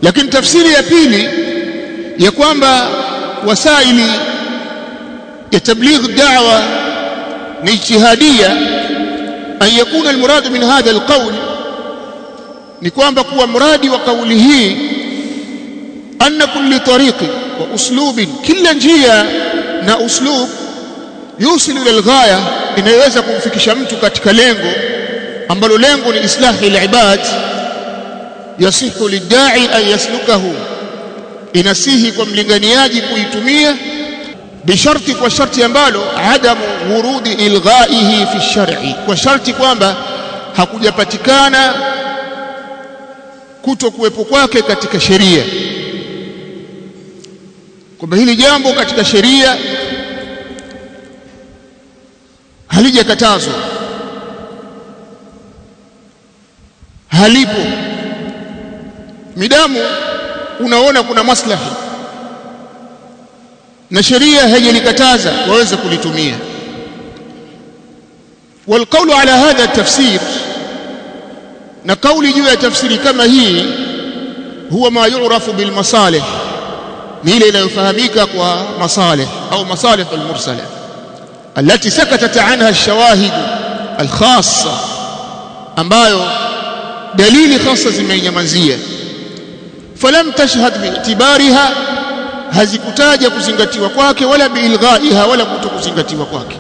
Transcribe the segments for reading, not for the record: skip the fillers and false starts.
Lakini tafsiri ya pili ya kwamba wasaili ya tabligh da'wa ni ijtihadiyya, an yakuna almurad min hadha alqawl, ni kwamba kuwa muradi wa kauli hii anna kulli tariqi wa uslubin, kila njia na uslub yusilu ila alghaya, inaweza kumfikisha mtu katika lengo ambalo lengo ni islahi alibad, yasihu lidda'i an yaslukahu, inasihi kwa mlinganiaji kuitumia, bisharti, kwa sharti ambalo adamu wurudi ilghaihi fi shar'i, kwa sharti kwamba hakujapatikana kutokuwepo kwake katika sheria, kwamba hili jambo katika sheria halijakatazwa, halipo, midamu unaona kuna maslahi na sheria haijalikataza, waweza kulitumia. والقول على هذا التفسير، na kauli juu ya tafsiri kama hii, huwa ma yu'rafu bil masalih, ni ile inayofahamika kwa masalih au masalih al-mursala التي سكتت عنها الشواهد الخاصة, ambayo dalili khasa zimeinyamazia. Falam tashhad bi'tibariha, hazikutaja kuzingatiwa kwake, wala biilghaiha, wala kutokuzingatiwa kwake.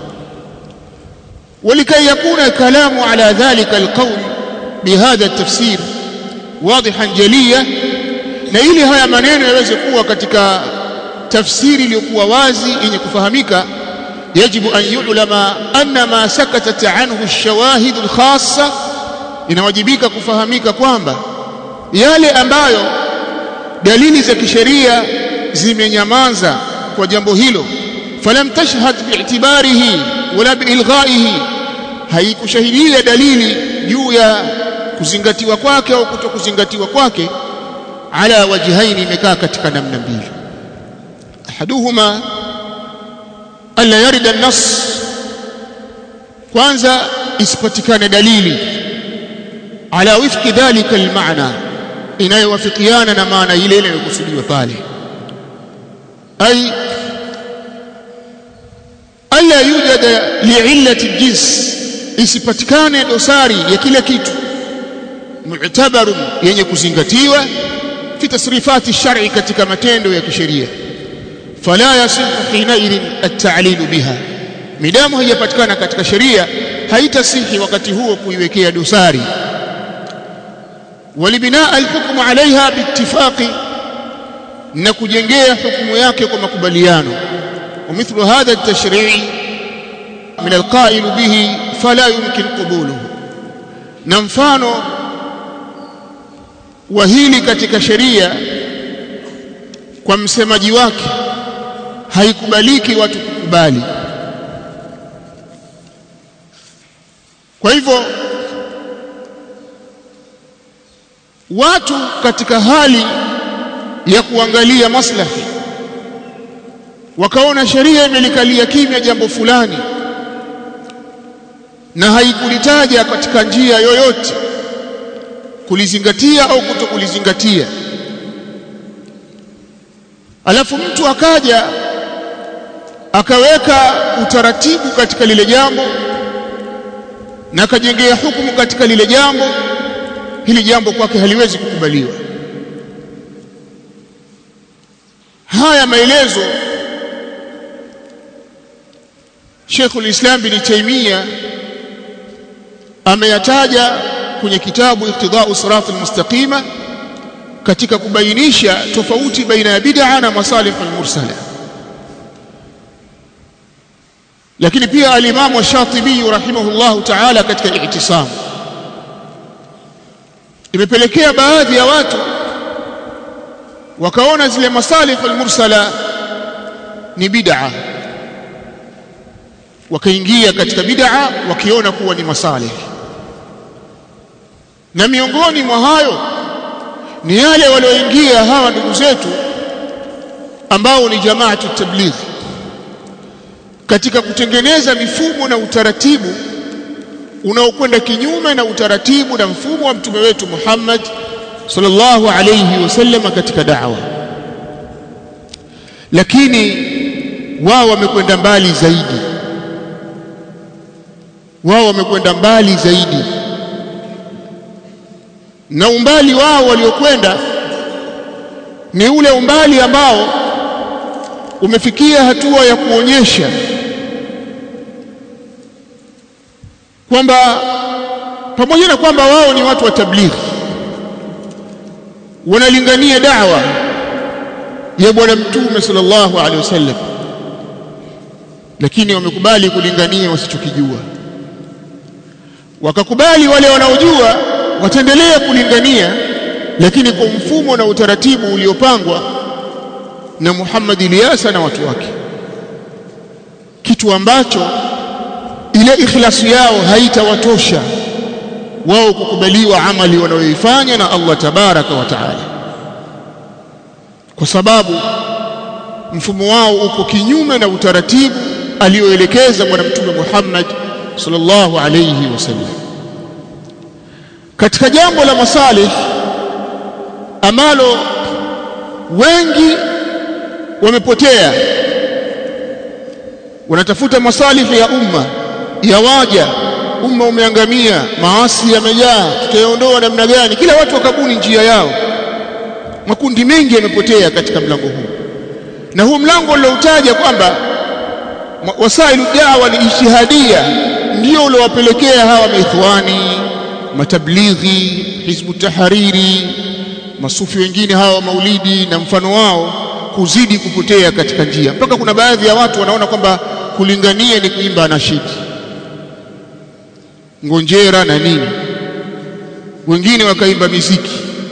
ولكي يكون الكلام على ذلك القول بهذا التفسير واضحا جليا, na ili haya maneno yaweze kuwa katika tafsiri iliyokuwa wazi yenye kufahamika, yajibu an yu'lama anna ma sakatat anhu ash-shawahid al-khassa, inawajibika kufahamika kwamba yale ambayo dalili za kisheria zimenyamaza kwa jambo hilo, falam tashhad bi'tibarihi wala biilghaihi, haikushahidia dalili juu ya kuzingatiwa kwake au kutokuzingatiwa kwake, ala wajhaini, imekaa katika namna mbili. Ahaduhuma alla yarida an-nass, kwanza isipatikane dalili ala wifqi dhalika al-ma'na, inayowafikiana na maana ile ile inayokusudiwa pale. Ay alla yujada li'illati al-jins, isipatikane dosari ya kila kitu, mu'tabarun, yenye kuzingatiwa, fi tasrifati ash-shar'i, katika matendo ya kisheria. Fala yasihu hinaidhin at-ta'lil biha, midamu haijapatikana katika sheria, haitasihi wakati huo kuiwekea dosari. Walibinaa al-hukmu 'alayha biittifaqi, na kujengea hukumu yake kwa makubaliano. ومثل هذا التشريع من القائل به فلا يمكن قبوله, na mfano wa hili katika sheria kwa msemaji wake haikubaliki watu kukubali. Kwa hivyo watu katika hali ya kuangalia maslahi wakaona sheria imelikalia kimya jambo fulani na haikulitaja katika njia yoyote kulizingatia au kutokulizingatia, alafu mtu akaja akaweka utaratibu katika lile jambo na akajengea hukumu katika lile jambo, hili jambo kwake haliwezi kukubaliwa. Haya maelezo Sheikh al-Islam bin Taymiyyah ameyataja kwenye kitabu Iqtida'u Sirat al-Mustaqima, katika kubainisha tofauti baina ya bid'a na masalih al-mursala. Lakini pia al-Imam Ash-Shatibi rahimahullahu ta'ala katika I'tisam, imepelekea baadhi ya watu wakaona zile masalih al-mursala ni bid'a, wakaingia katika bid'a wakiona kuwa ni masalih. Na miongoni mwa hayo ni yale walioingia hawa ndugu zetu ambao ni jamaatu tabligh, katika kutengeneza mifumo na utaratibu unaokwenda kinyume na utaratibu na mfumo wa mtume wetu Muhammad sallallahu alayhi wasallam katika da'wa. Lakini wao wamekwenda mbali zaidi, na umbali wao waliokwenda ni ule umbali ambao umefikia hatua ya kuonyesha kwamba pamoja na kwamba wao ni watu wa tablighi, wanalingania da'wa ya bwana mtume sallallahu alaihi wasallam, lakini wamekubali kulingania wasichokijua. Wakakubali wale wanaojua wataendelea kulingania, lakini kwa mfumo na utaratibu uliopangwa na Muhammad Ilyasa na watu wake, kitu ambacho ile ikhlasi yao haitawatosha wao kukubaliwa amali wanayoifanya na Allah tabaraka wa taala, kwa sababu mfumo wao uko kinyume na utaratibu alioelekeza bwana mtume Muhammad sallallahu alayhi wasallam. Katika jambo la masalih ambalo wengi wamepotea, wanatafuta masalihi ya umma, ya waja, umma umeangamia, maasi yamejaa, tutaondoa namna gani? Kila watu wakabuni njia yao. Makundi mengi yamepotea katika mlango huu, na huu mlango ulioutaja kwamba wasailu da'wa ni ijtihadia ndio uliowapelekea hawa maikhwani, matablighi, hizbu tahariri, masufi wengine hawa maulidi na mfano wao kuzidi kupotea katika njia, mpaka kuna baadhi ya watu wanaona kwamba kulingania ni kuimba nashidi, ngonjera na nini, wengine wakaimba muziki.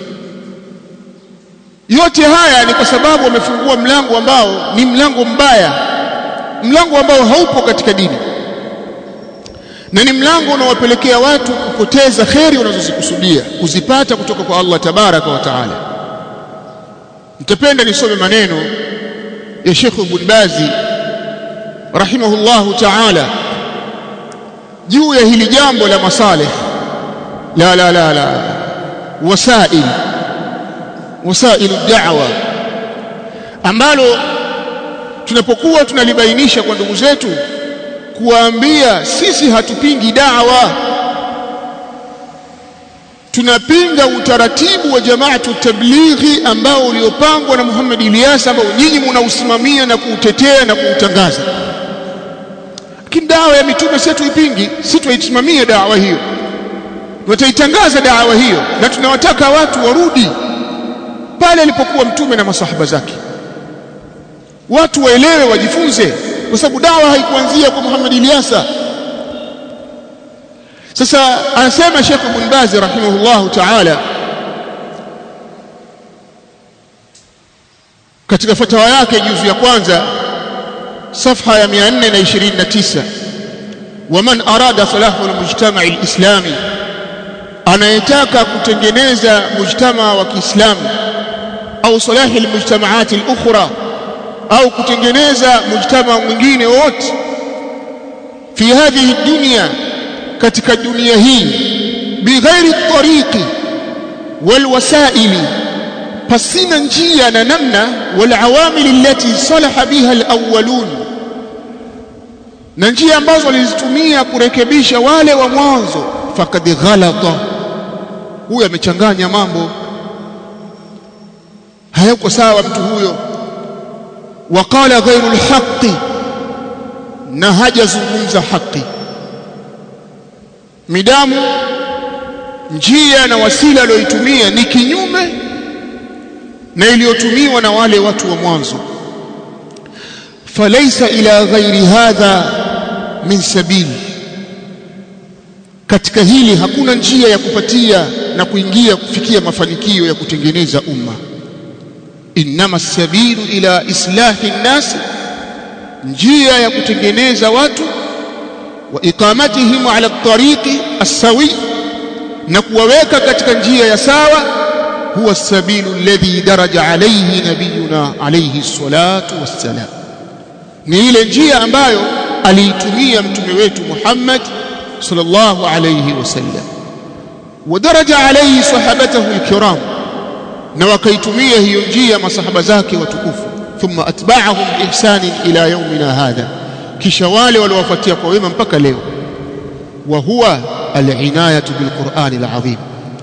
Yote haya ni kwa sababu wamefungua mlango ambao ni mlango mbaya, mlango ambao haupo katika dini, na ni mlango unaowapelekea watu kupoteza kheri wanazozikusudia kuzipata kutoka kwa Allah tabaraka wa taala. Nitapenda nisome maneno ya Sheikh Ibn Bazi rahimahullahu taala juu ya hili jambo la masalih wasailu da'wa, ambalo tunapokuwa tunalibainisha kwa ndugu zetu kuwaambia sisi hatupingi da'wa, tunapinga utaratibu wa jamaatu tablighi ambao uliopangwa na Muhammad Ilyasa, ambao nyinyi mnausimamia na kuutetea na kuutangaza. Lakini da'wa ya mitume sisi tuipingi, sisi tuisimamia da'wa hiyo, tutaitangaza da'wa hiyo, na tunawataka watu warudi pale alipokuwa mtume na masahaba zake. Watu waelewe, wajifunze, kwa sababu dawa haikuanzia kwa Muhammad Ilyasa. Sasa anasema Sheikh Ibn Baz rahimahullahu ta'ala katika fatawa yake juzu ya kwanza safha ya 429, waman arada salahu almujtama' alislami, anayetaka kutengeneza mujtama wa Kiislamu, au salahi almujtama'at alukhra, au kutengeneza mujtama mwingine wote, fi hadhihi dunya, katika dunia hii, bighairi tariqi wal wasaili, pasina njia na namna, wal awamil allati salaha biha alawwalun, na njia ambazo walizitumia kurekebisha wale wa mwanzo, faqad ghalata, huyo amechanganya mambo, hayako sawa mtu huyo. Waqala ghairu alhaqi, na hajazungumza haki, midamu njia na wasila aliyoitumia ni kinyume na iliyotumiwa na wale watu wa mwanzo. Falaysa ila ghairi hadha min sabili, katika hili hakuna njia ya kupatia na kuingia kufikia mafanikio ya kutengeneza umma. Innama sabilu ila islahi nnasi, njia ya kutengeneza watu, wa iqamatihim ala tariqi as-sawi, na kuwaweka katika njia ya sawa, huwa sabilu alladhi daraja alayhi nabiyuna alayhi salatu wassalam, ni ile njia ambayo aliitumia mtume wetu Muhammad sallallahu alayhi wasallam, wa daraja alayhi sahabatahu alkiram, na wakaitumia hiyo njia masahaba zake watukufu. Thumma atba'ahum biihsani ila yawmina hadha, kisha wale waliowafuatia kwa wema mpaka leo. Wa huwa al-inayatu bil-Qur'ani al-azim,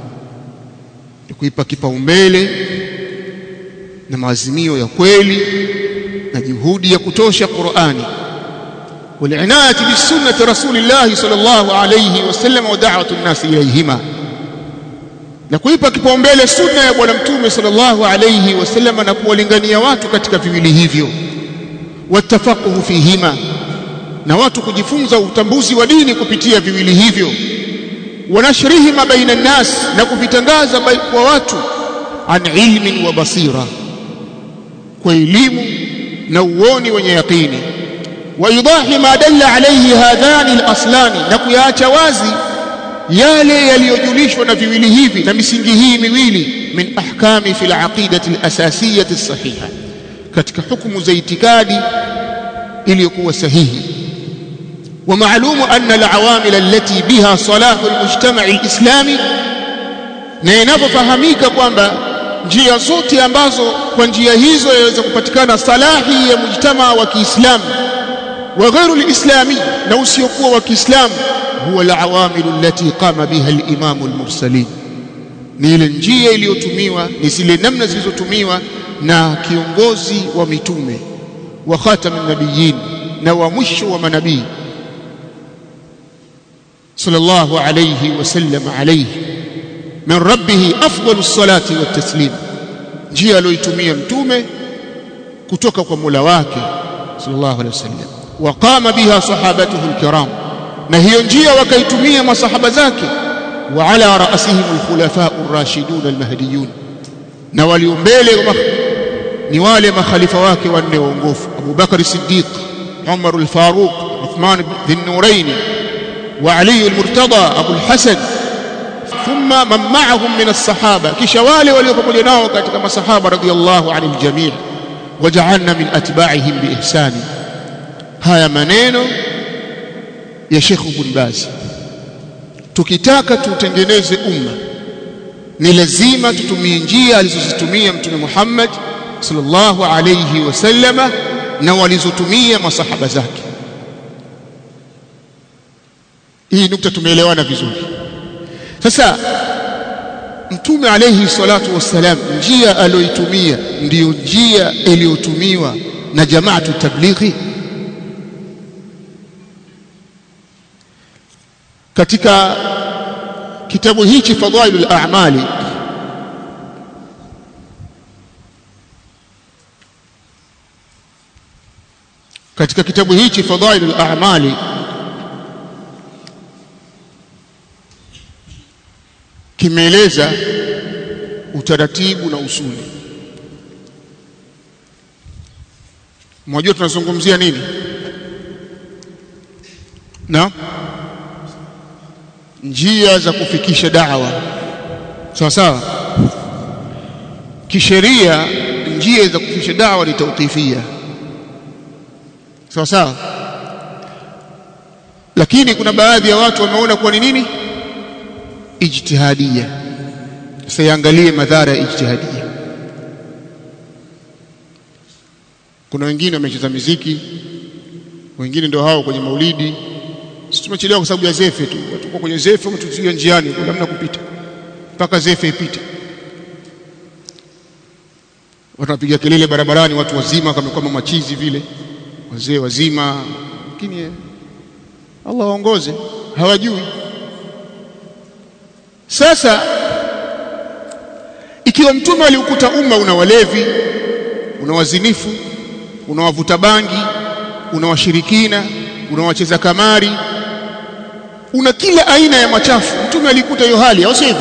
kuipa kipaumbele na maazimio ya kweli na juhudi ya kutosha Qur'ani, wal-inayatu bis-sunnati rasulillah sallallahu alayhi wasallam wa da'watu an-nas ilayhima, na kuipa kipaumbele sunna ya bwana mtume sallallahu alayhi wasallam na kuwalingania watu katika viwili hivyo, watafaquhu fihima, na watu kujifunza utambuzi wa dini kupitia viwili hivyo, wanashrihima baina an-nas, na kuvitangaza kwa watu, an ilmin wa basira, kwa elimu na uoni wenye yaqini, wa yudahi ma dalla alayhi hadhani al-aslani, na kuyaacha wazi yale yaliyojulishwa na viwili hivi na misingi hii miwili, min ahkami fil aqidati al-asasiyati as-sahiha, katika hukumu za itikadi iliyokuwa sahihi. Wa ma'lumu anna al-awamil allati biha salahu al-mujtama'i al-islami, na inapofahamika kwamba njia zote ambazo kwa njia hizo yaweza kupatikana salahi ya mujtamaa wa Kiislamu, wa ghairu al-islami, na usiokuwa wa Kiislamu, huwa al-awamil allati qama biha al-imam al-mursalin, ni ile njia iliyotumiwa, ni zile namna zilizotumiwa na kiongozi wa mitume wa khatamun nabiyyin, na wa mwisho wa manabii sallallahu alayhi wasallam alayhi min rabbih afdalu salati wat taslim, njia aliyoitumia mtume kutoka kwa Mola wake sallallahu alayhi wasallam. Wa qama biha sahabatuhu al-kiram, na hiyo njia wakaitumia masahaba zake. Wa ala ra'sihim al-khulafa ar-rashidun al-mahdiyun, na walio mbele ni wale makhalifa wake wanne waongofu: Abu Bakr as-Siddiq, Umar al-Faruq, Uthman bin Nurayn, wa Ali al-Murtada Abu al-Hasan, thumma man ma'ahum min as-sahaba, kisha wale walio pamoja nao katika masahaba radhiyallahu anil jami', waja'alna min atba'ihim bi ihsani. Haya maneno ya Sheikh Ibn Baz. Tukitaka tutengeneze umma, ni lazima tutumie njia alizozitumia Mtume Muhammad sallallahu alayhi wasallama na walizotumia masahaba zake. Hii nukta tumeelewana vizuri. Sasa Mtume alayhi salatu wassalam, njia aliyoitumia ndiyo njia iliyotumiwa na jamaatu tablighi. Katika kitabu hichi Fadailul A'mali, katika kitabu hichi Fadailul A'mali kimeeleza utaratibu na usuli. Mmoja tunazungumzia nini? Na njia za kufikisha da'wa, sawa sawa. Kisheria njia za kufikisha da'wa ni tawqifia, sawa sawa. Lakini kuna baadhi ya watu wameona kuwa ni nini? Ijtihadia. Sasa yaangalie madhara ya ijtihadia. Kuna wengine wamecheza muziki, wengine ndio hao kwenye maulidi. Sisi tumechelewa kwa sababu ya zefe tu. Tuko kwenye zefe, mtuzuia njiani, kuna namna kupita mpaka zefe ipite. Wanapiga kelele barabarani, watu wazima kama machizi vile, wazee wazima, lakini Allah waongoze, hawajui. Sasa ikiwa mtume aliukuta umma una walevi, una wazinifu, una wavuta bangi, una washirikina, una wacheza kamari, una kila aina ya machafu, mtume alikuta hiyo hali, au sivyo?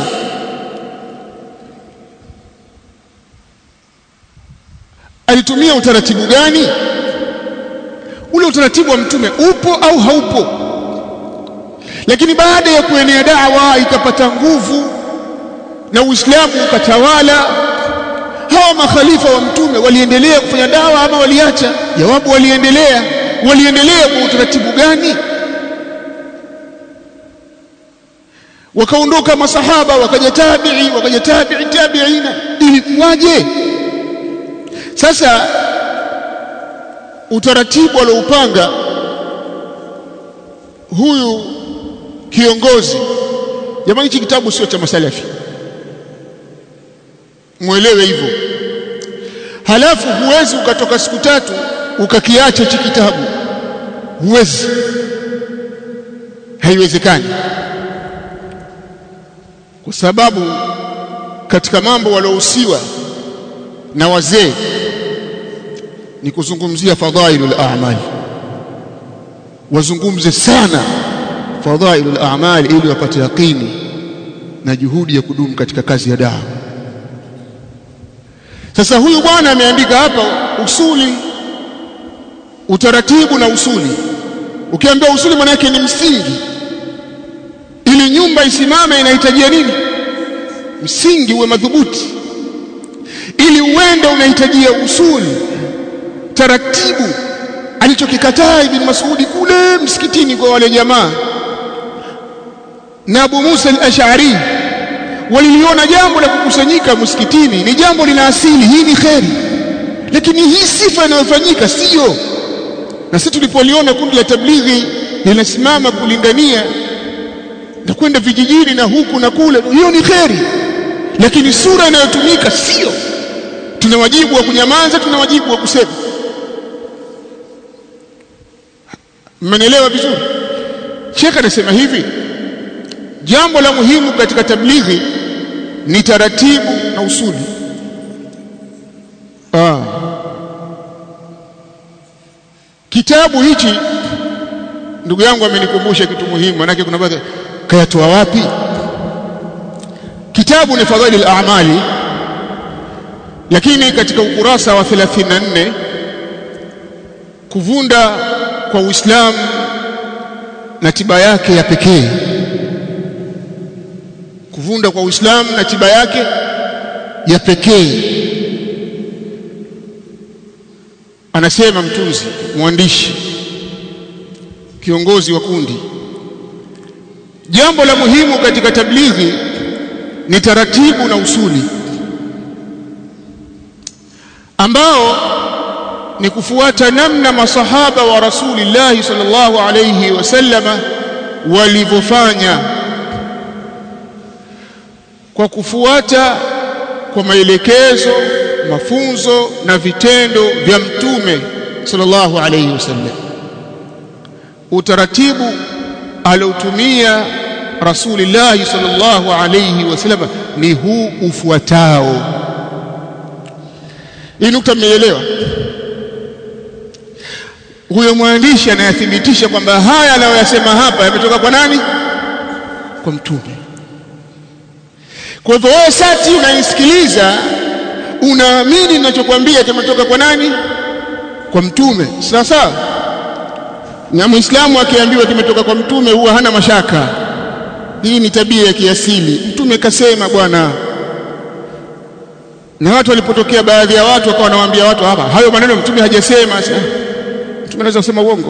Alitumia utaratibu gani? Ule utaratibu wa mtume upo au haupo? Lakini baada ya kuenea da'wa ikapata nguvu na Uislamu ukatawala, hawa makhalifa wa mtume waliendelea kufanya da'wa ama waliacha? Jawabu, waliendelea. Waliendelea kwa utaratibu gani? Wakaondoka masahaba, wakaja tabi'i, wakaja tabi'i tabi'ina, ilikuwaje? Sasa utaratibu alioupanga huyu kiongozi, jamani, hichi kitabu sio cha masalafi, muelewe hivyo. Halafu huwezi ukatoka siku tatu ukakiacha hichi kitabu, huwezi, haiwezekani, kwa sababu katika mambo waliohusiwa na wazee ni kuzungumzia fadhailul a'mal. Wazungumze sana fadhailul a'mal ili wapate yaqini na juhudi ya kudumu katika kazi ya dawa. Sasa huyu bwana ameandika hapa usuli, utaratibu na usuli. Ukiambia usuli maana yake ni msingi. Ili nyumba isimame inahitajia nini? Msingi uwe madhubuti. Ili uende unahitajia usuli, taratibu. Alichokikataa Ibn Mas'ud kule msikitini kwa wale jamaa na Abu Musa al-Ash'ari, waliliona jambo la kukusanyika msikitini ni jambo lina asili, hii ni kheri, lakini hii sifa inayofanyika sio. Na sisi tulipoliona kundi la tablighi linasimama kulingania na kwenda vijijini na huku na kule, hiyo ni kheri, lakini sura inayotumika sio. Tuna wajibu wa kunyamaza, tuna wajibu wa kusema. Mmenielewa vizuri? Sheikh anasema hivi, jambo la muhimu katika tablighi ni taratibu na usuli. Kitabu hichi ndugu yangu amenikumbusha kitu muhimu, manake kuna baadhi kayatoa wapi? Kitabu ni Fadhailul A'mali, lakini katika ukurasa wa 34 kuvunda kwa Uislamu na tiba yake ya pekee. Kuvunda kwa Uislamu na tiba yake ya pekee. Anasema mtunzi, mwandishi, kiongozi wa kundi, jambo la muhimu katika tablighi ni taratibu na usuli, ambao ni kufuata namna masahaba wa Rasulillah sallallahu alayhi wasallama walivyofanya, kwa kufuata kwa maelekezo, mafunzo na vitendo vya Mtume sallallahu alayhi wasallam. Utaratibu aliotumia Rasulillah sallallahu alayhi wasallam ni huu ufuatao. Hii nukta mmeelewa? Huyo mwandishi anayathibitisha kwamba haya anayoyasema hapa yametoka kwa nani? Kwa Mtume. Kwa hivyo wewe sasa unaisikiliza, unaamini ninachokwambia kimetoka kwa nani? Kwa Mtume. Sasa na Muislamu akiambiwa kimetoka kwa Mtume huwa hana mashaka. Hii ni tabia ya kiasili. Mtume kasema bwana. Na watu walipotokea baadhi ya watu wakawa wanawaambia watu hapa, hayo maneno Mtume hajasema. Sasa Mtume anaweza kusema uongo?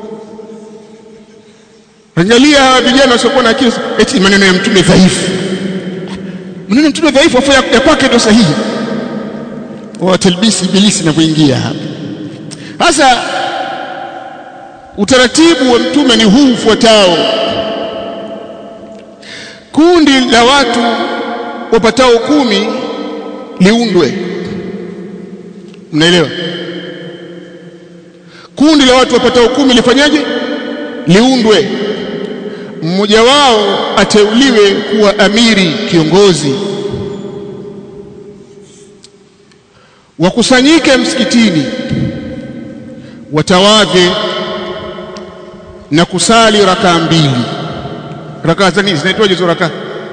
Angalia hawa vijana wasiokuwa na akili, eti maneno ya Mtume dhaifu. Maneno ya Mtume dhaifu afa ya kwake ndio sahihi. Wa talbisi ibilisi na kuingia hapa. Sasa utaratibu wa Mtume ni huu ufuatao. Kundi la watu wapatao 10 liundwe. Mnaelewa? Kundi la watu wapatao 10 lifanyaje? Liundwe. Mmoja wao ateuliwe kuwa amiri, kiongozi. Wakusanyike msikitini, watawadhe na kusali rakaa 2. Rakaa za nini zinaitwaje hizo rakaa?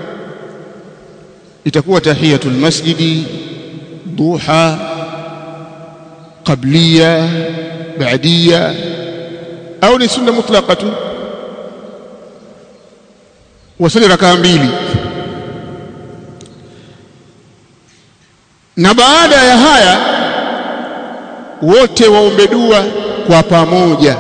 Itakuwa tahiyatul masjidi, duha, qabliya, ba'diya, au ni sunna mutlaqa tu? Wasali rakaa 2. Na baada ya haya wote waombe dua kwa pamoja.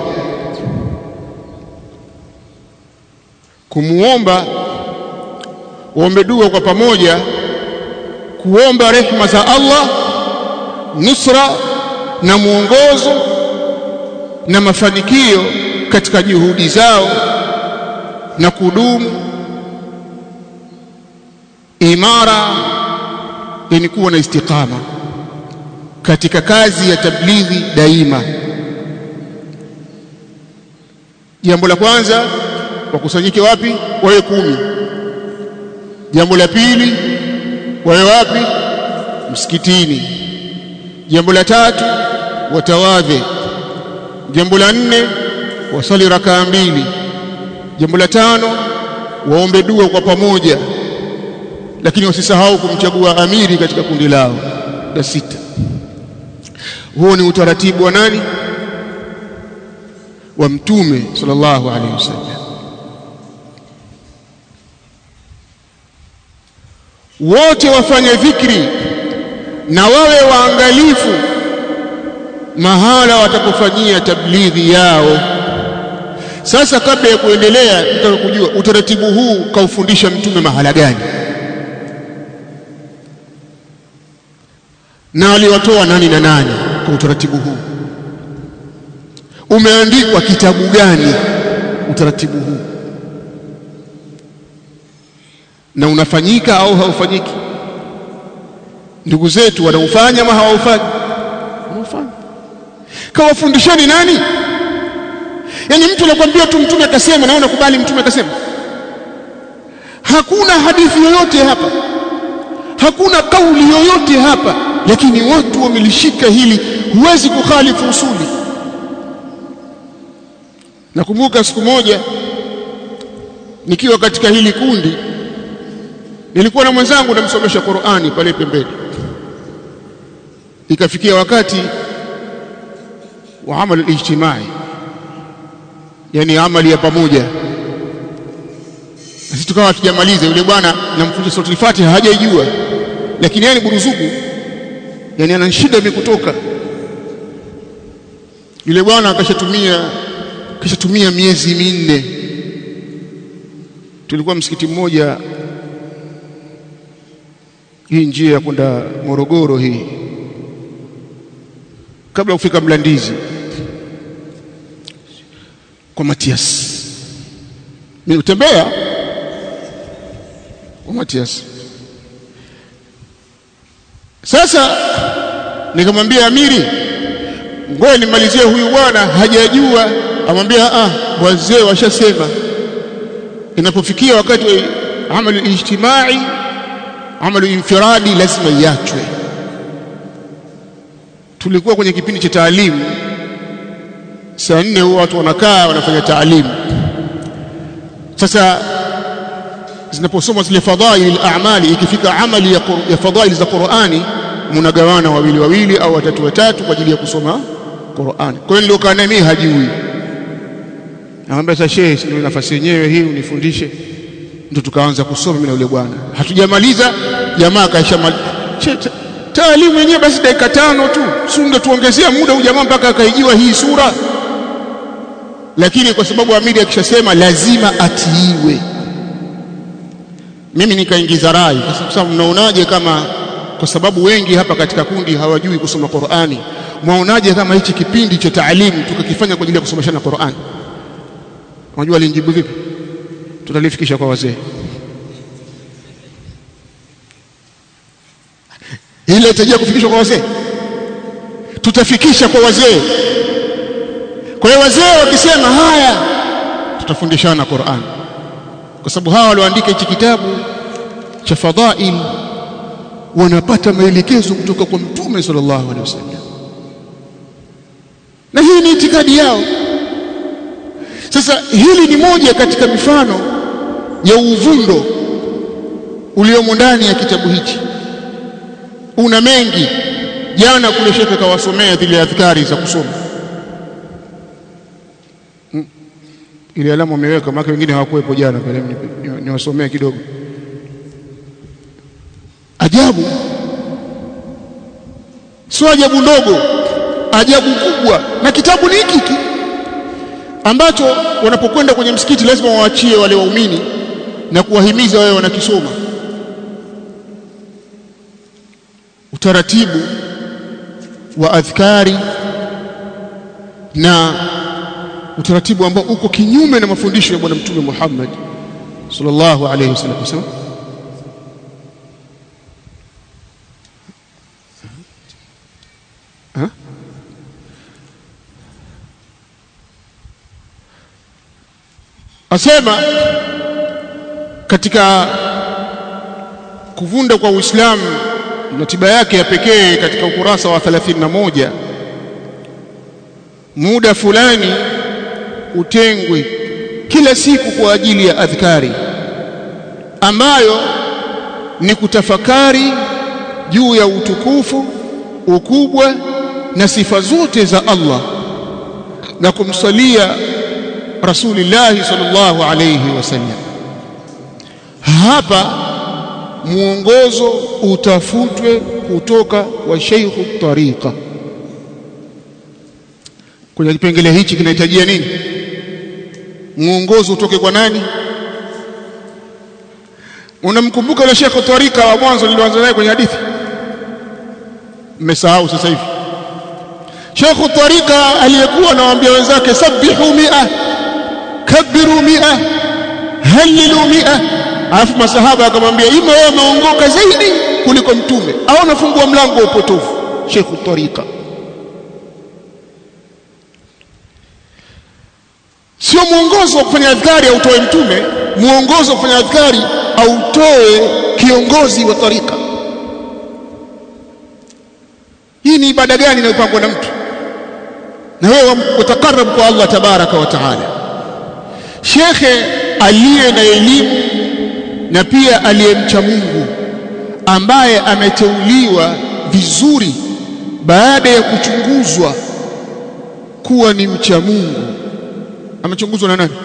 Kumuomba waombe dua kwa pamoja kuomba rehema za Allah, nusra na mwongozo na mafanikio katika juhudi zao na kudumu imara, yani kuwa na istiqama katika kazi ya tablighi daima. Jambo la kwanza, wakusanyike wapi? Wawe 10. Jambo la pili, wawe wapi? Msikitini. Jambo la tatu, watawadhe. Jambo la 4, wasali rakaa 2. Jambo la 5, waombe dua kwa pamoja, lakini wasisahau kumchagua amiri katika kundi lao. La 6, huo ni utaratibu wa nani? Wa Mtume sallallahu alaihi wasallam. Wote wafanye dhikri na wawe waangalifu mahala watakofanyia tablighi yao. Sasa kabla ya kuendelea, nataka kujua utaratibu huu kaufundisha Mtume mahala gani na aliwatoa nani na nani? Kwa utaratibu huu umeandikwa kitabu gani utaratibu huu, na unafanyika au haufanyiki? Ndugu zetu wanaufanya ama hawaufanyi? Wanaufanya. Kawafundishani nani? Yani mtu anakuambia tu Mtume akasema na unakubali Mtume akasema. Hakuna hadithi yoyote hapa, hakuna kauli yoyote hapa, lakini watu wamelishika hili, huwezi kukhalifu usuli. Nakumbuka siku moja nikiwa katika hili kundi, nilikuwa na mwenzangu namsomesha Qur'ani pale pembeni. Ikafikia wakati wa amali al-ijtimai, yani amali ya pamoja. Sisi tukawa hatujamaliza, yule bwana namfundisha sura al-Fatiha hajaijua, lakini yani buruzuku, yani ana shida imekutoka. Yule bwana akashatumia miezi 4. Tulikuwa msikiti mmoja, hii njia ya kwenda Morogoro hii, kabla kufika Mlandizi kwa Matias. Mimi utembea kwa Matias. Sasa nikamwambia amiri, ngoja nimalizie, huyu bwana hajajua. Amwambia wazee washasema inapofikia wakati wa amali ijtimai, amali infiradi lazima iachwe. Tulikuwa kwenye kipindi cha taalimu, saa 4 huwa watu wanakaa wanafanya taalimu. Sasa zinaposoma zile fadhaili al-a'mali, ikifika amali ya fadhaili za Qur'ani, mnagawana wawili au watatu kwa ajili ya kusoma Qur'ani. Kwa hiyo niliokaa naye mimi hajui. Anambia sasa, shehe, ndio nafasi yenyewe hii, unifundishe. Ndio tukaanza kusoma mimi na yule bwana. Hatujamaliza, jamaa kaisha taalimu yenyewe basi dakika 5 tu. Sunge tuongezea muda huyu jamaa mpaka akaijua hii sura. Lakini kwa sababu amiri akishasema lazima atiiwe, mimi nikaingiza rai. Kwa sababu mnaonaje kama, kwa sababu wengi hapa katika kundi hawajui kusoma Qur'ani, mwaonaje kama hichi kipindi cha taalimu tukakifanya kwa ajili ya kusomeshana Qur'ani? Unajua alinijibu vipi? Tutalifikisha kwa wazee. Ile itajia kufikishwa kwa wazee, tutafikisha kwa wazee. Kwa hiyo wazee wakisema haya, tutafundishana Qur'an, kwa sababu hawa walioandika hichi kitabu cha fadhail wanapata maelekezo kutoka kwa Mtume sallallahu alaihi wasallam, na hii ni itikadi yao. Sasa hili ni moja katika mifano ya uvundo uliomo ndani ya kitabu hichi. Una mengi. Jana kule shekhe kawasomea zile adhkari za kusoma. Ile alama ameweka, maana wengine hawakuwepo jana, pale niwasomea kidogo. Ajabu. Sio ajabu ndogo, ajabu kubwa. Na kitabu ni hiki ambacho wanapokwenda kwenye msikiti lazima waachie wale waumini na kuwahimiza wao wanakisoma. utaratibu wa adhkari na utaratibu ambao uko kinyume na mafundisho ya bwana mtume Muhammad sallallahu alayhi wasallam. Asema katika kuvunda kwa Uislamu na tiba yake ya pekee katika ukurasa wa 31, muda fulani utengwe kila siku kwa ajili ya adhkari ambayo ni kutafakari juu ya utukufu, ukubwa na sifa zote za Allah na kumsalia Rasulullah sallallahu alayhi wasallam. Hapa muongozo utafutwe kutoka kwa Sheikhu Tariqa. Kwenye kipengele hichi kinahitajia nini? Muongozo utoke kwa nani? Unamkumbuka yule Sheikhu Tariqa wa mwanzo nilianza naye kwenye hadithi? Mmesahau sasa hivi. Sheikhu Tariqa aliyekuwa anawaambia wenzake sabbihu 100, kabbiru 100, halilu 100. Alafu masahaba akamwambia ima wewe umeongoka zaidi kuliko mtume au unafungua mlango wa upotofu. Sheikhu Tariqa sio muongozo wa kufanya adhkari au utoe mtume, muongozo wa kufanya adhkari au utoe kiongozi wa tarika. Hii ni ibada gani inayopangwa na mtu na wewe utakarab kwa Allah tabaraka wa taala? Shekhe aliye na elimu na pia aliyemcha Mungu, ambaye ameteuliwa vizuri baada ya kuchunguzwa kuwa ni mcha Mungu. Amechunguzwa na nani?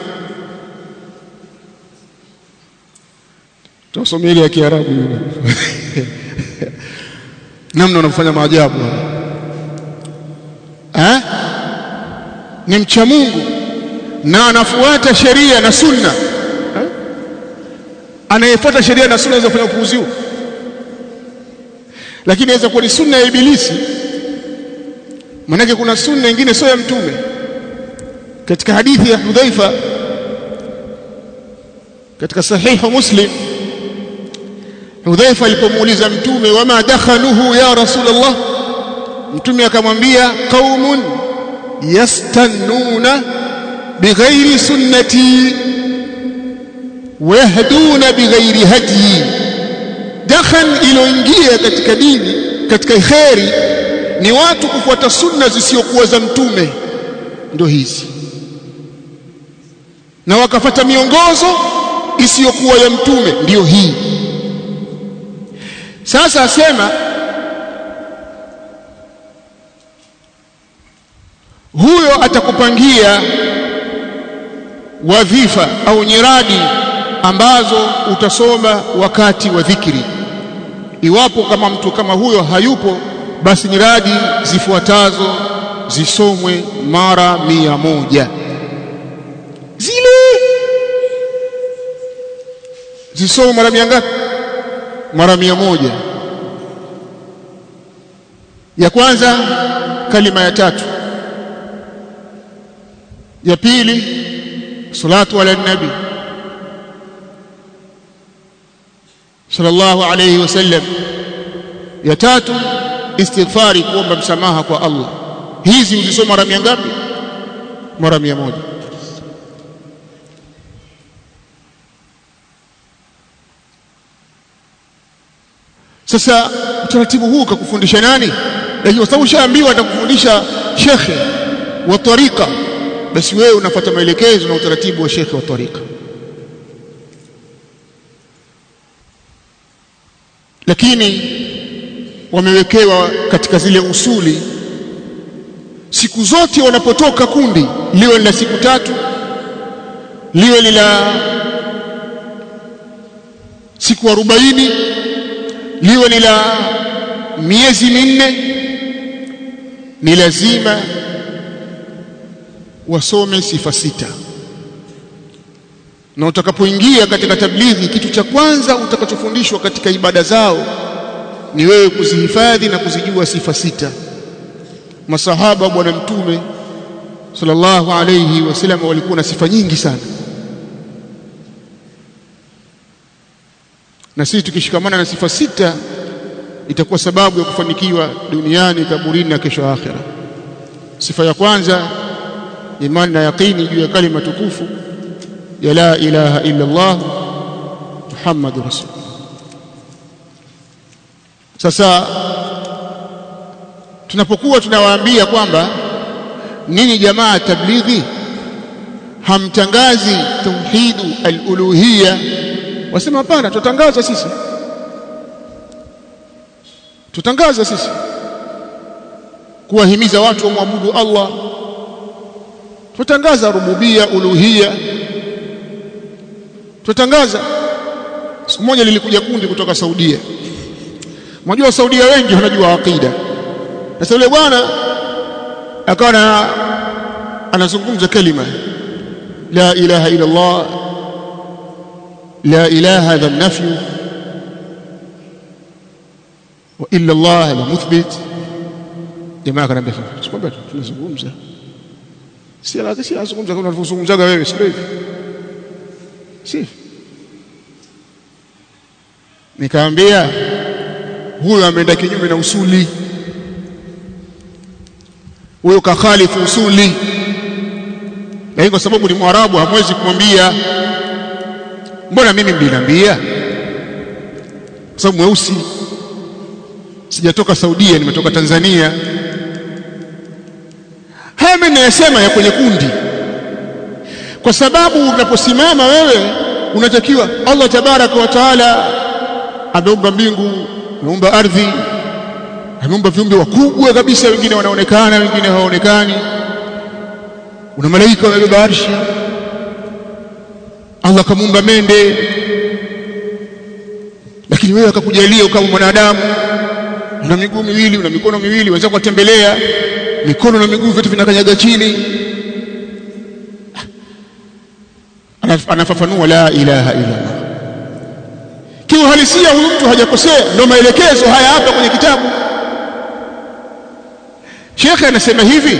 Tusomee ile ya Kiarabu namna unafanya maajabu. Ni mcha Mungu na anafuata sheria na sunna. Anayefuata sheria na sunna anaweza kufanya upuuzi huu, lakini inaweza kuwa ni sunna ya ibilisi. Maana kuna sunna nyingine sio ya mtume. Katika hadithi ya Hudhaifa katika sahihu Muslim, Hudhaifa alipomuuliza mtume wama dakhanuhu ya Rasulullah, mtume akamwambia qaumun yastannuna bighairi sunnati wa yahduna bighairi hadi. Dakhan iliyoingia katika dini, katika khairi, ni watu kufuata sunna zisizokuwa za mtume, ndio hizi, na wakafuata miongozo isiyokuwa ya mtume, ndio hii. Sasa asema huyo atakupangia wadhifa au nyiradi ambazo utasoma wakati wa dhikri. Iwapo kama mtu kama huyo hayupo, basi nyiradi zifuatazo zisomwe mara 100. Zile zisomwe mara 100 ngapi? Mara 100. Ya kwanza kalima ya tatu, ya pili salatu ala nabi sallallahu alayhi wasallam, ya tatu istighfari, kuomba msamaha kwa Allah. Hizi uzisoma mara 100 ngapi? Mara 100. Sasa utaratibu huu kakufundisha nani? Lakini kwa sababu ushaambiwa atakufundisha shekhe wa tarika, basi wewe unafuata maelekezo na utaratibu wa shekhe wa tarika. Lakini wamewekewa katika zile usuli, siku zote wanapotoka kundi, liwe la siku 3, liwe la siku 40, liwe ni la miezi 4, ni lazima wasome sifa 6. Na utakapoingia katika tablighi, kitu cha kwanza utakachofundishwa katika ibada zao ni wewe kuzihifadhi na kuzijua sifa sita. Masahaba bwana mtume sallallahu alayhi wasallam walikuwa na sifa nyingi sana, na sisi tukishikamana na sifa sita itakuwa sababu ya kufanikiwa duniani, kaburini na kesho akhera. Sifa ya kwanza, imani na yaqini juu ya kalima tukufu ya la ilaha illa Allah Muhammadur Rasul. Sasa tunapokuwa tunawaambia kwamba nini jamaa tablighi hamtangazi tauhidu al-uluhiyya, wasema hapana, tutangaza sisi kuwahimiza watu wamwabudu Allah, tutangaza rububia, uluhiyya, tutangaza. Siku moja lilikuja kundi kutoka Saudia. Unajua Saudia wengi wanajua aqida. Sasa yule bwana akawa anazungumza kalima la ilaha illa Allah, la ilaha hadha an-nafy wa illa Allah la muthbit. Jamaa kanambia sikwambia tunazungumza, si azungumza kama unavyozungumzaga wewe, sio hivi? Si nikaambia huyo ameenda kinyume na usuli, huyo kakhalifu usuli, lakini kwa sababu ni Mwarabu hamwezi kumwambia mbona mimi mliniambia, kwa sababu mweusi, sijatoka Saudia, nimetoka Tanzania. Haya mimi nasema ya kwenye kundi, kwa sababu unaposimama wewe unatakiwa, Allah tabaraka wa taala ameumba mbingu, ameumba ardhi, ameumba viumbe wakubwa kabisa, wengine wanaonekana wengine hawaonekani. Una malaika wamebeba arshi, Allah kamuumba mende, lakini wewe akakujalia ukawa mwanadamu, una miguu miwili, una mikono miwili, waweza kutembelea, mikono na miguu vyote vinakanyaga chini. Anafafanua la ilaha illa Allah. Kiuhalisia huyu mtu hajakosea, ndio maelekezo haya hapa kwenye kitabu. Sheikh anasema hivi,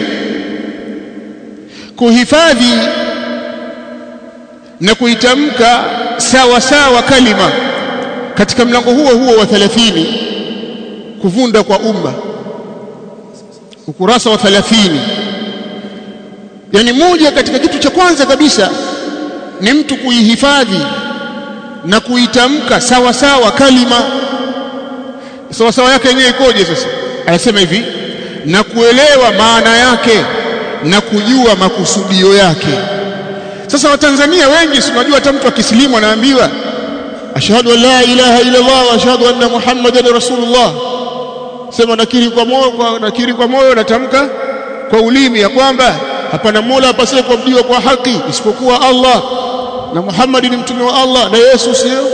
kuhifadhi na kuitamka sawa sawa kalima katika mlango huo wa 30, kuvunda kwa umma, ukurasa wa 30. Yani moja katika kitu cha kwanza kabisa ni mtu kuihifadhi na kuitamka sawa sawa kalima. Sawa sawa yake yenyewe ikoje? Sasa anasema hivi, na kuelewa maana yake na kujua makusudio yake. Sasa Watanzania wengi si unajua, hata mtu akisilimu anaambiwa ashhadu an la ilaha illa Allah wa ashhadu anna Muhammadan rasulullah. Sema nakiri kwa moyo, natamka kwa ulimi ya kwamba hapana mola apasaye kuabudiwa kwa haki isipokuwa Allah, na Muhammad ni mtume wa Allah, na Yesu sio.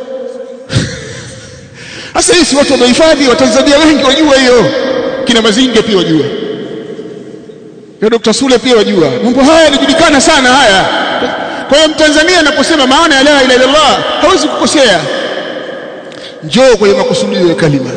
Sasa hizi watu wamehifadhi, Watanzania wengi wajua hiyo, kina Mazinge pia wajua, na Dr. Sule pia wajua mambo haya, yanajulikana sana haya. Kwa hiyo Mtanzania anaposema maana ya la ilaha illa Allah hawezi kukosea. Njoo kwenye makusudio ya kalima,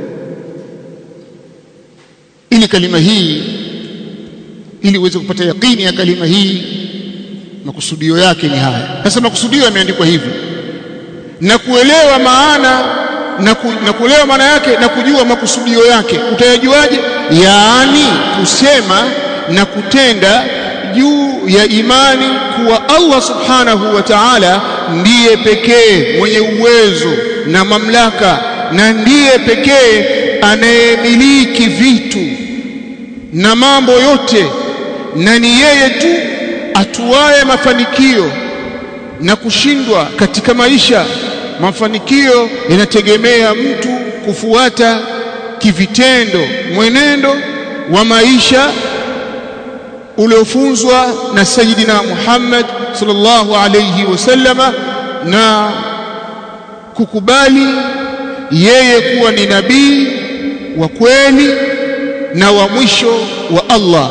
ili kalima hii, ili uweze kupata yaqini ya kalima hii, makusudio yake ni haya. Sasa makusudio yameandikwa hivi, na kuelewa maana na kuelewa maana yake na kujua makusudio yake. Utayajuaje? Yaani kusema na kutenda juu ya imani kuwa Allah subhanahu wa ta'ala ndiye pekee mwenye uwezo na mamlaka, na ndiye pekee anayemiliki vitu na mambo yote, na ni yeye tu atuaye mafanikio na kushindwa katika maisha. Mafanikio yanategemea mtu kufuata kivitendo mwenendo wa maisha uliofunzwa na Sayyidina Muhammad sallallahu alayhi wasallama, na kukubali yeye kuwa ni nabii wa kweli na wa mwisho wa Allah.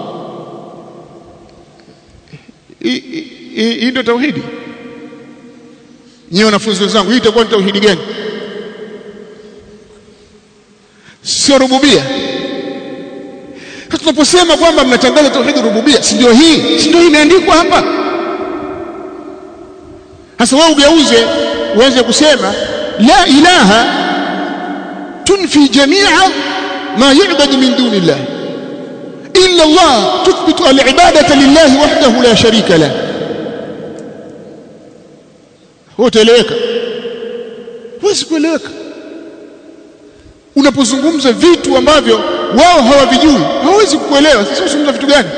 Hii ndio tauhidi. Nyewe wanafunzi wenzangu, hii itakuwa ni tauhidi gani? sio rububia. Tunaposema kwamba mnatangaza tauhid rububia, si ndio hii? Si ndio imeandikwa hapa? Sasa wewe ugeuze uanze kusema la ilaha tunfi jami'a ma yu'badu min dunillah illa Allah, tuthbitu al-ibadata lillahi wahdahu la sharika lah. Utaeleweka? Huwezi kueleweka unapozungumza vitu ambavyo wao hawavijui, hawezi kuelewa. Sasa unazungumza vitu gani?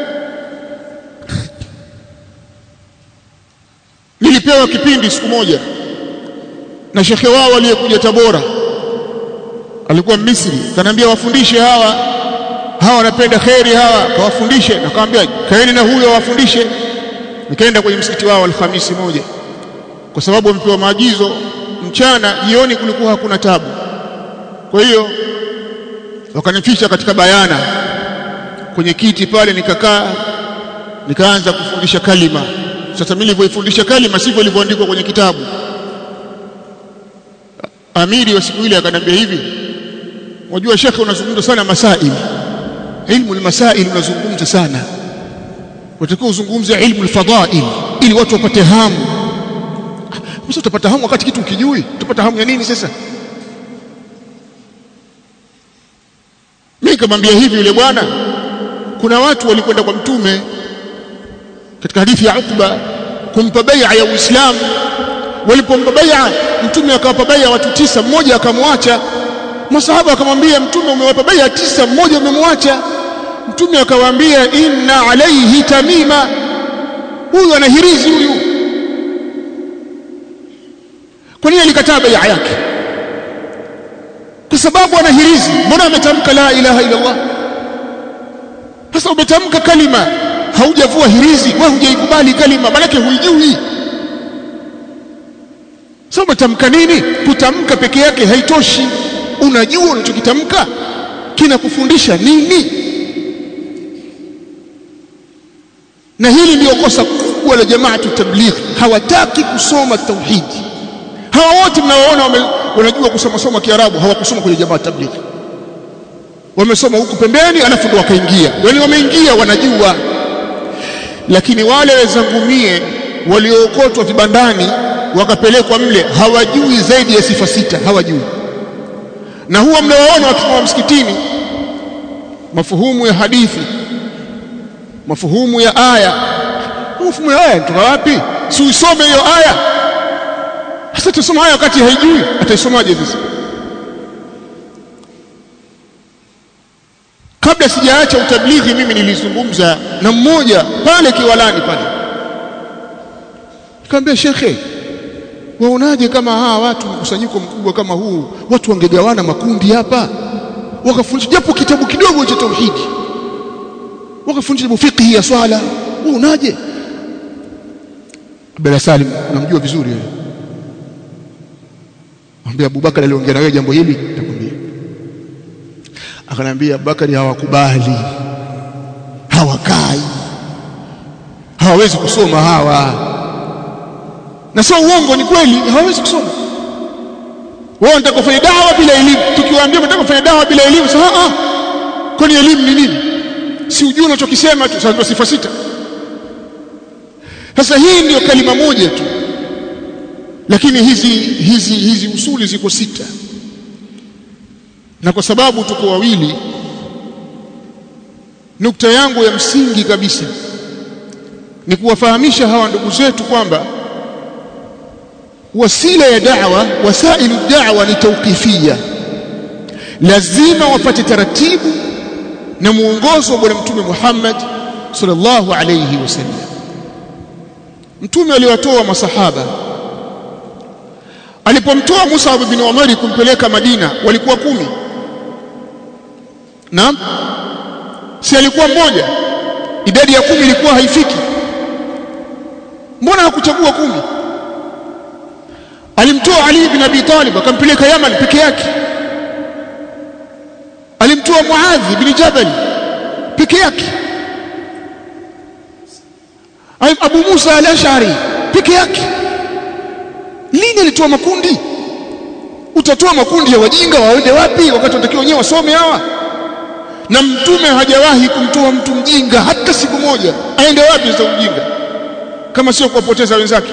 Nilipewa kipindi siku moja na shekhe wao aliyekuja Tabora, alikuwa Misri, kanambia wafundishe hawa wanapenda khairi hawa, kawafundishe. Nakamwambia kaeni na huyo wafundishe. Nikaenda kwenye msikiti wao Alhamisi moja, kwa sababu wamepewa maagizo mchana, jioni kulikuwa hakuna tabu. Kwa hiyo wakanificha katika bayana kwenye kiti pale, nikakaa nikaanza kufundisha kalima. Sasa mimi nilivyoifundisha kalima sivyo ilivyoandikwa kwenye kitabu. Amiri wa siku ile akaniambia hivi, unajua shekhe, unazungumza sana masail, ilmu al-masail unazungumza sana, unatakiwa uzungumze ilmu al-fadail ili watu wapate hamu. Sasa utapata hamu wakati kitu ukijui, utapata hamu ya nini sasa? Mimi nikamwambia hivi yule bwana, kuna watu walikwenda kwa mtume katika hadithi ya Utba kumpa bai'a ya Uislamu. Walipompa bai'a mtume akawapa bai'a watu 9, mmoja akamwacha. Masahaba akamwambia mtume, umewapa bai'a 9, mmoja umemwacha. Mtume akawaambia inna alayhi tamima, huyu ana hirizi huyu. Kwa nini alikataa bai'a yake? Kwa sababu ana hirizi. Mbona ametamka la ilaha illa Allah? Sasa umetamka kalima haujavua hirizi, wewe hujaikubali kalima, maana yake huijui. Sasa umetamka nini? Kutamka peke yake haitoshi, unajua unachokitamka kinakufundisha nini. Na hili ndio kosa kubwa la jamaatu tabligh, hawataki kusoma tauhidi. Hawa wote mnaoona wanajua kusoma Kiarabu, hawakusoma kwenye jamaatu tabligh. Wamesoma huku pembeni alafu ndo wakaingia. Wale wameingia wanajua. Lakini wale wezangumie waliookotwa vibandani wakapelekwa mle, hawajui zaidi ya sifa 6, hawajui. Na huwa mnawaona wakiwa msikitini, mafuhumu ya hadithi, mafuhumu ya aya. Mafuhumu ya aya kutoka wapi? Si usome hiyo aya. Sasa tusome aya wakati haijui, ataisomaje sasa? Kabla sijaacha utablighi, mimi nilizungumza na mmoja pale Kiwalani pale. Nikamwambia, shekhe, waonaje kama hawa watu mkusanyiko mkubwa kama huu, watu wangegawana makundi hapa, wakafundisha japo kitabu kidogo cha tauhidi, wakafundisha fiqh ya swala, waonaje? Abdalla Salim unamjua vizuri wewe. Mwambie Abubakar aliongea na wewe jambo hili, nitakwambia. Akanambia Abubakar hawakubali, hawakai, hawawezi kusoma hawa. Na sio uongo, ni kweli, hawawezi kusoma. Wao wanataka kufanya dawa bila elimu. Tukiwaambia wanataka kufanya dawa bila elimu, sasa kwani elimu ni nini? Si ujue unachokisema tu, sasa ndio sifa 6. Sasa hii ndio kalima moja tu, lakini hizi usuli ziko 6. Na kwa sababu tuko wawili, nukta yangu ya msingi kabisa ni kuwafahamisha hawa ndugu zetu kwamba wasila ya da'wa, wasailu da'wa ni tawqifia. Lazima wapate taratibu na muongozo wa Bwana Mtume Muhammad sallallahu alayhi wasallam. Mtume aliwatoa masahaba, alipomtoa Musa ibn Umar kumpeleka Madina walikuwa 10. Naam, si alikuwa mmoja? Idadi ya 10 ilikuwa haifiki. Mbona hakuchagua 10? Alimtoa Ali ibn Abi Talib akampeleka Yaman peke yake. Alimtoa Muadh ibn Jabal peke yake. Abu Musa al-Ash'ari peke yake. Lini alitoa makundi? Utatoa makundi ya wajinga waende wapi wakati wanatakiwa wenyewe wasome hawa? Na mtume hajawahi kumtoa mtu mjinga hata siku moja. Aende wapi sasa mjinga kama sio kuwapoteza wenzake?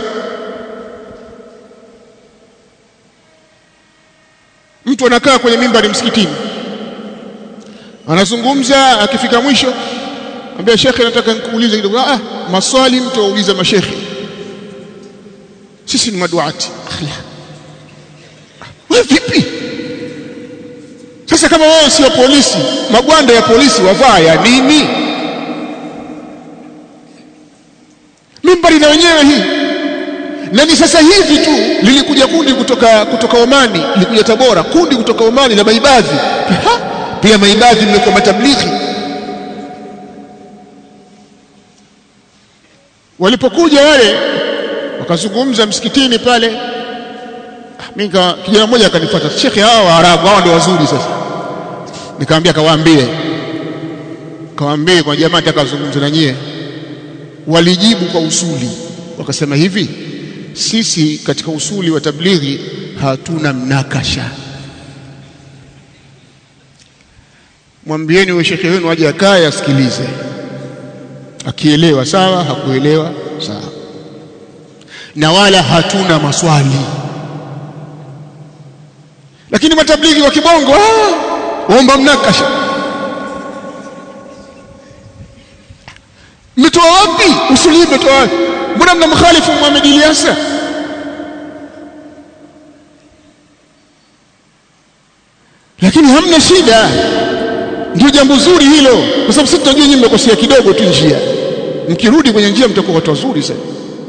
Mtu anakaa kwenye mimbari msikitini, anazungumza, akifika mwisho ambia shekhe, nataka nikuulize kidogo. Maswali mtu auliza mashekhe, sisi ni maduati. Wewe vipi sasa? Kama wewe sio polisi, magwanda ya polisi wavaa ya nini? Mimbari na wenyewe hii. Na ni sasa hivi tu lilikuja kundi kutoka Omani, lilikuja Tabora, kundi kutoka Omani la maibadhi. Pia maibadhi mmekuwa matablighi. Walipokuja wale wakazungumza msikitini pale, mimi kijana mmoja akanifuata, shekhe, hawa Waarabu hawa ndio wazuri sasa. Nikamwambia kawaambie kwa jamaa atakazungumza na nyie. Walijibu kwa usuli, wakasema hivi, sisi katika usuli wa tablighi hatuna mnakasha. Mwambieni wewe shekhe wenu aje akae asikilize, akielewa sawa, hakuelewa sawa, na wala hatuna maswali. Lakini matablighi wa kibongo waomba mnakasha. Mmetoa wapi usuli? Mmetoa wapi? Mbona mnamkhalifu Muhammad Ilyasa? Lakini hamna shida, ndio jambo zuri hilo, kwa sababu sisi tunajua nyinyi mmekosea kidogo tu njia. Mkirudi kwenye njia mtakuwa watu wazuri sana,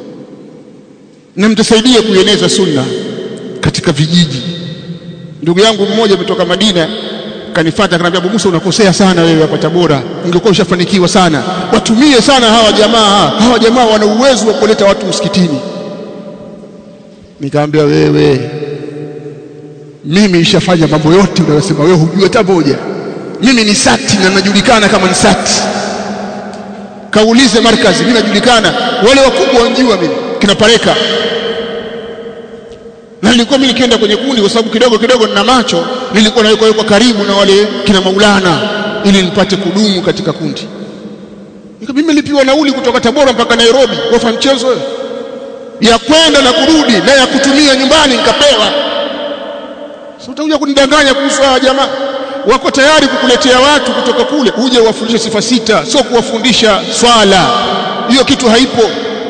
na mtasaidia kueneza sunna katika vijiji. Ndugu yangu mmoja kutoka Madina kanifuata, akaniambia, Abu Musa, unakosea sana wewe hapa Tabora, ungekuwa ushafanikiwa sana. Watumie sana hawa jamaa wana uwezo wa kuleta watu msikitini. Nikamwambia, wewe, mimi nishafanya mambo yote unayosema wewe, hujui hata moja. Mimi ni sati na najulikana kama ni sati. Kaulize markazi, mimi najulikana, wale wakubwa wanjua mimi, kina Pareka. Na nilikuwa mimi nikienda kwenye kundi, kwa sababu kidogo nina macho, nilikuwa nawekwa karibu na wale kina Maulana ili nipate kudumu katika kundi. Mimi nilipiwa nauli kutoka Tabora mpaka Nairobi, kwa mchezo wewe, ya kwenda na kurudi na ya kutumia nyumbani nikapewa. Sasa utakuja kunidanganya kuhusu hawa jamaa? Wako tayari kukuletea watu kutoka kule uje uwafundishe sifa sita, sio kuwafundisha swala. Hiyo kitu haipo.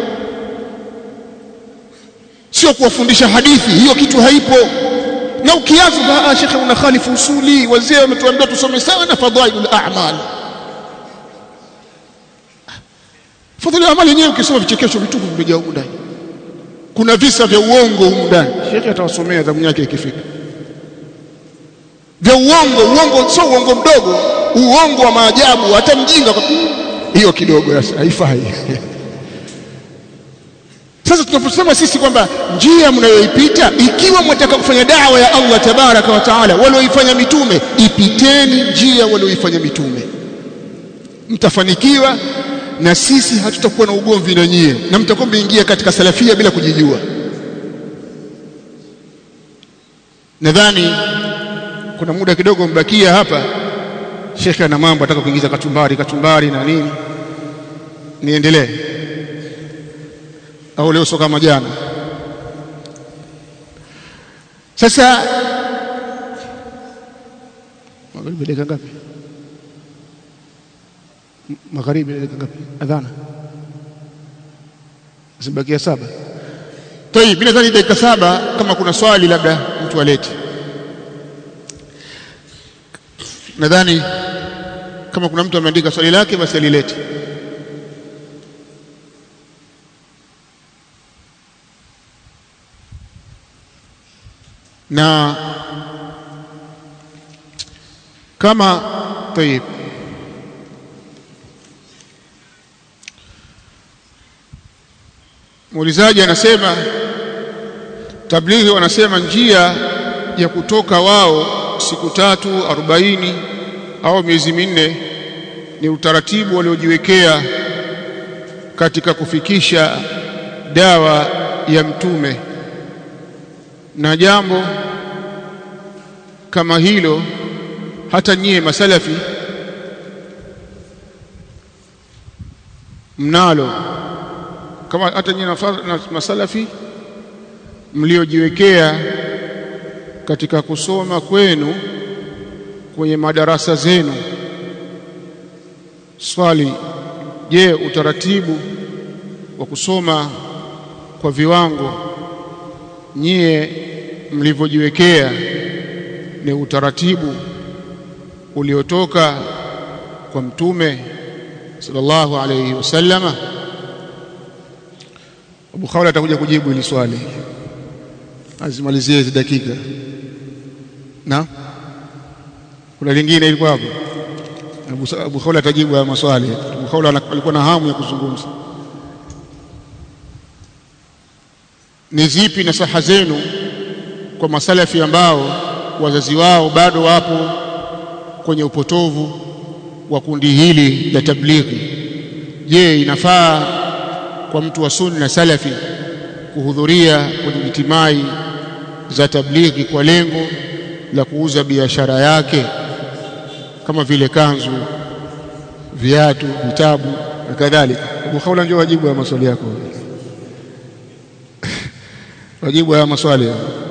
Sio kuwafundisha hadithi, hiyo kitu haipo. Na ukianza shekhe unakhalifu usuli, wazee wametuambia tusome sana fadhailul a'mal. Fadhailul a'mal yenyewe ukisoma vichekesho vitupu vimejaa huko ndani. Kuna visa vya uongo huko ndani. Shekhe atawasomea zamu yake ikifika. Vya uongo sio uongo mdogo, uongo wa maajabu, hata mjinga kwa hiyo kidogo sasa haifai. Sasa tunaposema sisi kwamba njia mnayoipita, ikiwa mnataka kufanya da'wa ya Allah tabaraka wa taala walioifanya mitume, ipiteni njia walioifanya mitume, mtafanikiwa. Na sisi hatutakuwa na ugomvi na nyie, na mtakuwa mmeingia katika salafia bila kujijua. Nadhani kuna muda kidogo mbakia hapa. Shekhe ana mambo ataka kuingiza kachumbari na nini. Niendelee au leo sio kama jana? Sasa magharibi dakika ngapi? Magharibi dakika ngapi? Adhana zibakia 7. Tayeb, nadhani dakika 7. Kama kuna swali labda mtu alete. Nadhani kama kuna mtu ameandika swali lake basi alilete. Na kama tayeb, muulizaji anasema tablighi wanasema njia ya kutoka wao siku 3, 40 au miezi 4 ni utaratibu waliojiwekea katika kufikisha dawa ya mtume, na jambo kama hilo hata nyie masalafi mnalo, kama hata nyie masalafi mliojiwekea katika kusoma kwenu kwenye madarasa zenu. Swali, je, utaratibu wa kusoma kwa viwango nyie mlivyojiwekea ni utaratibu uliotoka kwa Mtume sallallahu alayhi wasallama? Abu Khawla atakuja kujibu hili swali, azimalizie hizi dakika. Na kuna lingine ilikuwa hapo, Abu Khawla atajibu haya maswali. Abu Khawla alikuwa na hamu ya kuzungumza. Ni zipi nasaha zenu kwa masalafi ambao wazazi wao bado wapo kwenye upotovu wa kundi hili la tablighi? Je, inafaa kwa mtu wa sunna salafi kuhudhuria kwenye mitimai za tablighi kwa lengo la kuuza biashara yake kama vile kanzu, viatu, vitabu na kadhalika? Abu Khawla, njoo wajibu ya maswali yako. Wajibu ya maswali.